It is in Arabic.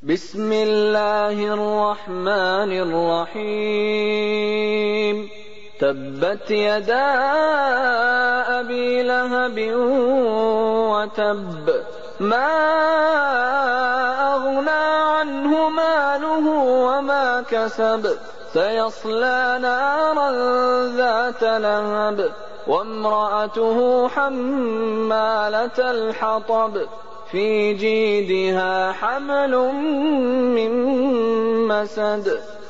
بسم الله الرحمن الرحيم تبت يدا أبي لهب وتب ما أغنى عنه ماله وما كسب سيصلى نارا ذات لهب وامرأته حمالة الحطب في جيدها حبل من مسد